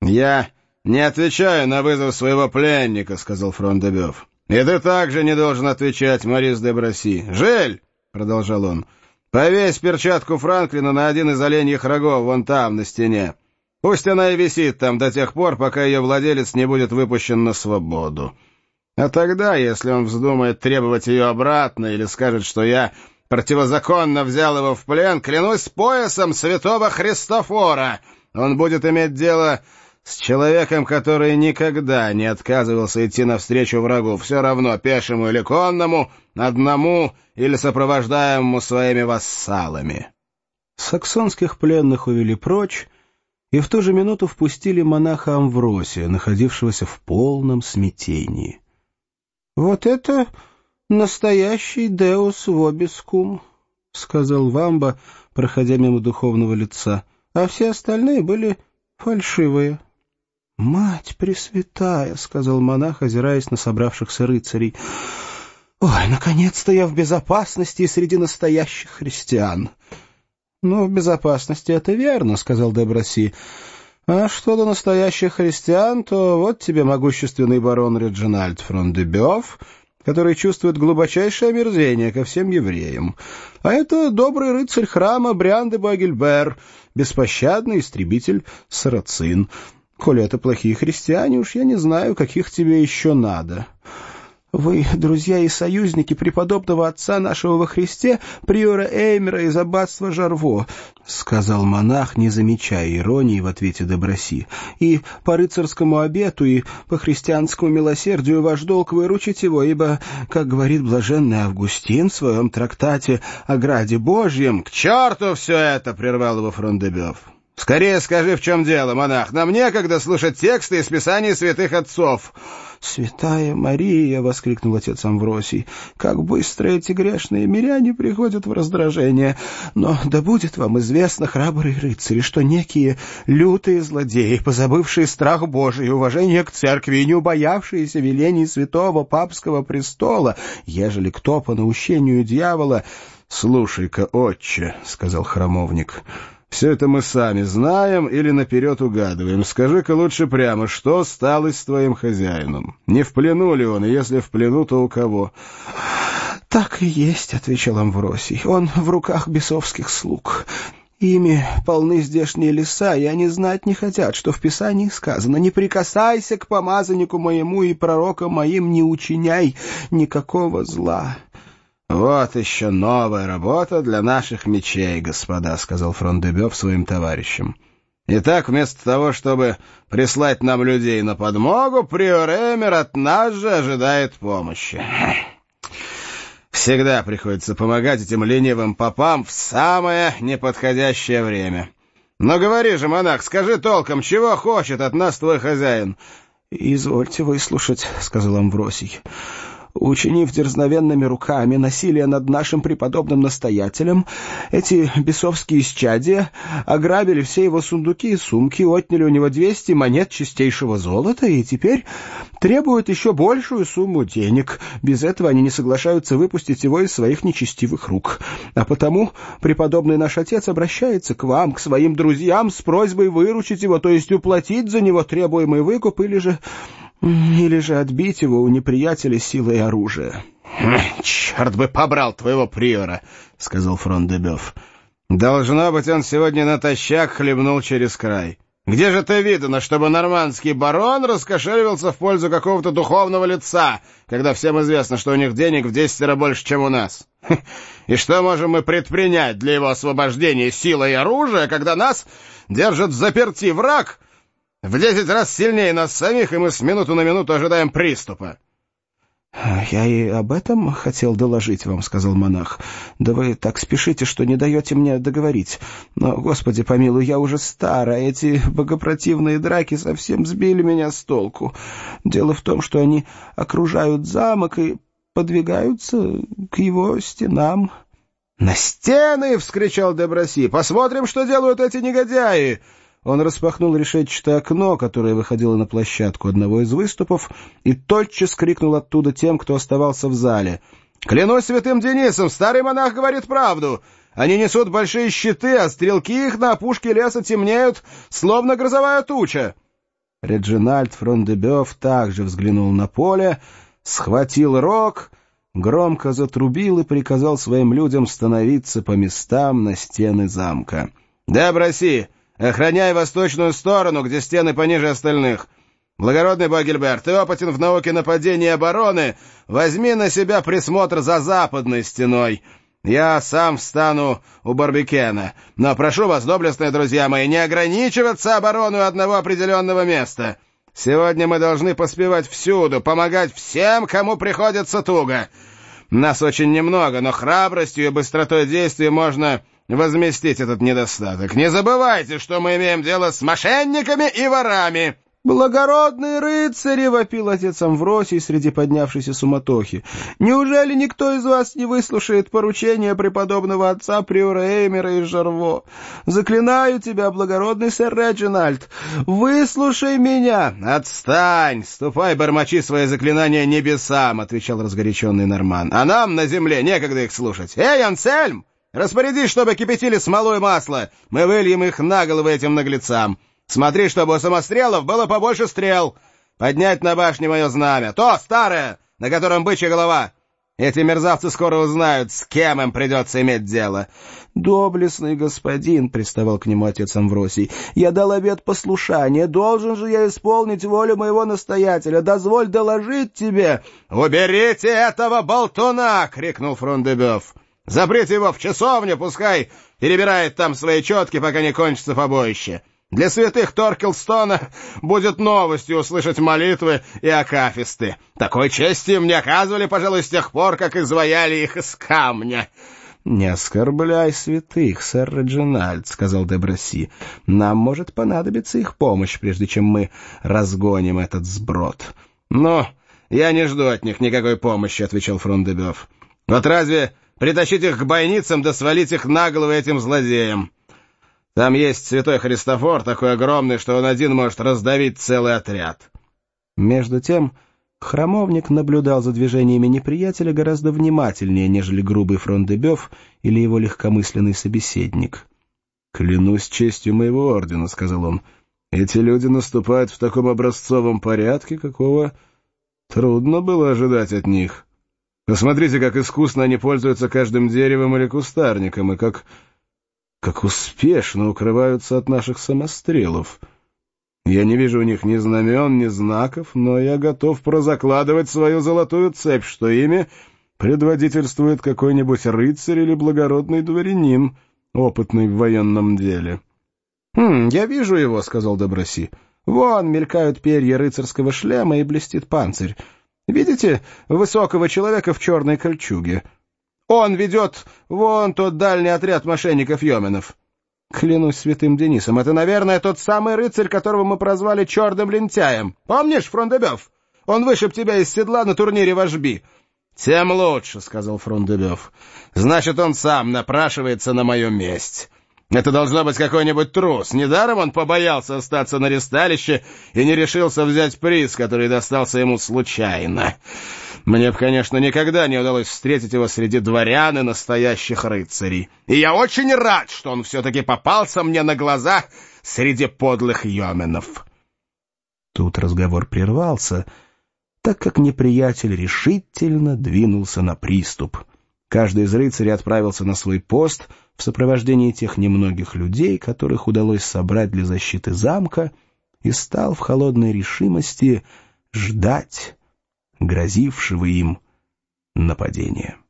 «Я не отвечаю на вызов своего пленника», — сказал Фрон-де-Бёв. «И ты также не должен отвечать, Морис де Браси. Жиль!» — продолжал он. «Повесь перчатку Франклина на один из оленьих рогов вон там, на стене. Пусть она и висит там до тех пор, пока ее владелец не будет выпущен на свободу. А тогда, если он вздумает требовать ее обратно или скажет, что я противозаконно взял его в плен, клянусь поясом святого Христофора, он будет иметь дело с человеком, который никогда не отказывался идти навстречу врагу, все равно пешему или конному, одному или сопровождаемому своими вассалами». Саксонских пленных увели прочь, и в ту же минуту впустили монаха Амвросия, находившегося в полном смятении. «Вот это настоящий деус вобискум», — сказал Вамба, проходя мимо духовного лица, «а все остальные были фальшивые». «Мать Пресвятая», — сказал монах, озираясь на собравшихся рыцарей, «ой, наконец-то я в безопасности и среди настоящих христиан». «Ну, в безопасности это верно», — сказал де Браси. «А что до настоящих христиан, то вот тебе могущественный барон Реджинальд Фрон-де-Бёв, который чувствует глубочайшее омерзение ко всем евреям. А это добрый рыцарь храма Бриан де Буагильбер, беспощадный истребитель сарацин. Коли это плохие христиане, уж я не знаю, каких тебе еще надо. Вы, друзья и союзники преподобного отца нашего во Христе, приора Эймера из аббатства Жарво, — сказал монах, не замечая иронии в ответе де Браси, — и по рыцарскому обету, и по христианскому милосердию ваш долг выручить его, ибо, как говорит блаженный Августин в своем трактате о граде Божьем... — «К черту все это! — прервал его Фрон-де-Бёв. — Скорее скажи, в чем дело, монах. Нам некогда слушать тексты из Писаний святых отцов. «Святая Мария!» — воскликнул отец Амвросий. «Как быстро эти грешные миряне приходят в раздражение! Но да будет вам известно, храбрые рыцари, что некие лютые злодеи, позабывшие страх Божий и уважение к церкви и не убоявшиеся велений святого папского престола, ежели кто по наущению дьявола...» «Слушай-ка, отче!» — сказал храмовник. «Все это мы сами знаем или наперед угадываем. Скажи-ка лучше прямо, что стало с твоим хозяином? Не в плену ли он, и если в плену, то у кого?» «Так и есть», — отвечал Амвросий. «Он в руках бесовских слуг. Ими полны здешние леса, и они знать не хотят, что в Писании сказано: «Не прикасайся к помазаннику моему и пророкам моим, не учиняй никакого зла». «Вот еще новая работа для наших мечей, господа», — сказал Фрон-де-Бёв своим товарищам. «Итак, вместо того, чтобы прислать нам людей на подмогу, приор Эмер от нас же ожидает помощи. Всегда приходится помогать этим ленивым попам в самое неподходящее время. Но говори же, монах, скажи толком, чего хочет от нас твой хозяин?» «Извольте выслушать», — сказал Амвросий. «Учинив дерзновенными руками насилие над нашим преподобным настоятелем, эти бесовские исчадия ограбили все его сундуки и сумки, отняли у него 200 монет чистейшего золота и теперь требуют еще большую сумму денег. Без этого они не соглашаются выпустить его из своих нечестивых рук. А потому преподобный наш отец обращается к вам, к своим друзьям, с просьбой выручить его, то есть уплатить за него требуемый выкуп или же отбить его у неприятеля силой оружия». «Черт бы побрал твоего приора», — сказал Фрон-де-Бёв. «Должно быть, он сегодня натощак хлебнул через край. Где же это видно, чтобы нормандский барон раскошеливался в пользу какого-то духовного лица, когда всем известно, что у них денег в 10 больше, чем у нас? И что можем мы предпринять для его освобождения силой и оружия, когда нас держит взаперти враг в 10 раз сильнее нас самих, и мы с минуту на минуту ожидаем приступа?» «Я и об этом хотел доложить вам», — сказал монах. «Да вы так спешите, что не даете мне договорить. Но, Господи помилуй, я уже стар, а эти богопротивные драки совсем сбили меня с толку. Дело в том, что они окружают замок и подвигаются к его стенам». «На стены!» — вскричал де Браси. «Посмотрим, что делают эти негодяи!» Он распахнул решетчатое окно, которое выходило на площадку одного из выступов, и тотчас крикнул оттуда тем, кто оставался в зале: «Клянусь святым Денисом, старый монах говорит правду! Они несут большие щиты, а стрелки их на опушке леса темнеют, словно грозовая туча!» Реджинальд Фрон-де-Бёв также взглянул на поле, схватил рог, громко затрубил и приказал своим людям становиться по местам на стены замка. «Де Браси, охраняй восточную сторону, где стены пониже остальных. Благородный Багельбер, ты опытен в науке нападения и обороны, возьми на себя присмотр за западной стеной. Я сам встану у Барбекена. Но прошу вас, доблестные друзья мои, не ограничиваться обороной одного определенного места. Сегодня мы должны поспевать всюду, помогать всем, кому приходится туго. Нас очень немного, но храбростью и быстротой действий можно возместить этот недостаток. Не забывайте, что мы имеем дело с мошенниками и ворами». «Благородные рыцари!» — вопил отец Амвросий среди поднявшейся суматохи. «Неужели никто из вас не выслушает поручения преподобного отца приора Эймера из Жарво? Заклинаю тебя, благородный сэр Реджинальд, выслушай меня!» «Отстань! Ступай, бормочи свои заклинания небесам!» — отвечал разгоряченный Норман. «А нам на земле некогда их слушать. Эй, Ансельм! Распорядись, чтобы кипятили смолу и масло. Мы выльем их на головы этим наглецам. Смотри, чтобы у самострелов было побольше стрел. Поднять на башне мое знамя. То, старое, на котором бычья голова. Эти мерзавцы скоро узнают, с кем им придется иметь дело». «Доблестный господин», — приставал к нему отец Амвросий, — «я дал обет послушания. Должен же я исполнить волю моего настоятеля. Дозволь доложить тебе». «Уберите этого болтуна!» — крикнул Фрон-де-Бёв. «Заприте его в часовню, пускай перебирает там свои четки, пока не кончится побоище. Для святых Торкелстона будет новостью услышать молитвы и акафисты. Такой чести им не оказывали, пожалуй, с тех пор, как изваяли их из камня». «Не оскорбляй святых, сэр Реджинальд», — сказал де Браси. «Нам может понадобиться их помощь, прежде чем мы разгоним этот сброд». «Ну, я не жду от них никакой помощи», — отвечал Фрон-де-Бёв. «Вот разве притащить их к бойницам да свалить их на головы этим злодеям? Там есть святой Христофор, такой огромный, что он один может раздавить целый отряд». Между тем храмовник наблюдал за движениями неприятеля гораздо внимательнее, нежели грубый Фрон-де-Бёв или его легкомысленный собеседник. «Клянусь честью моего ордена», — сказал он, — «эти люди наступают в таком образцовом порядке, какого трудно было ожидать от них. Посмотрите, как искусно они пользуются каждым деревом или кустарником, и как успешно укрываются от наших самострелов. Я не вижу у них ни знамен, ни знаков, но я готов прозакладывать свою золотую цепь, что ими предводительствует какой-нибудь рыцарь или благородный дворянин, опытный в военном деле». «Я вижу его», — сказал де Браси. «Вон мелькают перья рыцарского шлема и блестит панцирь. Видите высокого человека в черной кольчуге? Он ведет вон тот дальний отряд мошенников-йоменов. Клянусь святым Денисом, это, наверное, тот самый рыцарь, которого мы прозвали черным лентяем. Помнишь, Фрон-де-Бёв? Он вышиб тебя из седла на турнире вожби». «Тем лучше», — сказал Фрон-де-Бёв. «Значит, он сам напрашивается на мою месть. Это должно быть какой-нибудь трус. Недаром он побоялся остаться на ресталище и не решился взять приз, который достался ему случайно. Мне бы, конечно, никогда не удалось встретить его среди дворян и настоящих рыцарей. И я очень рад, что он все-таки попался мне на глаза среди подлых йоменов». Тут разговор прервался, так как неприятель решительно двинулся на приступ. Каждый из рыцарей отправился на свой пост в сопровождении тех немногих людей, которых удалось собрать для защиты замка, и стал в холодной решимости ждать грозившего им нападения.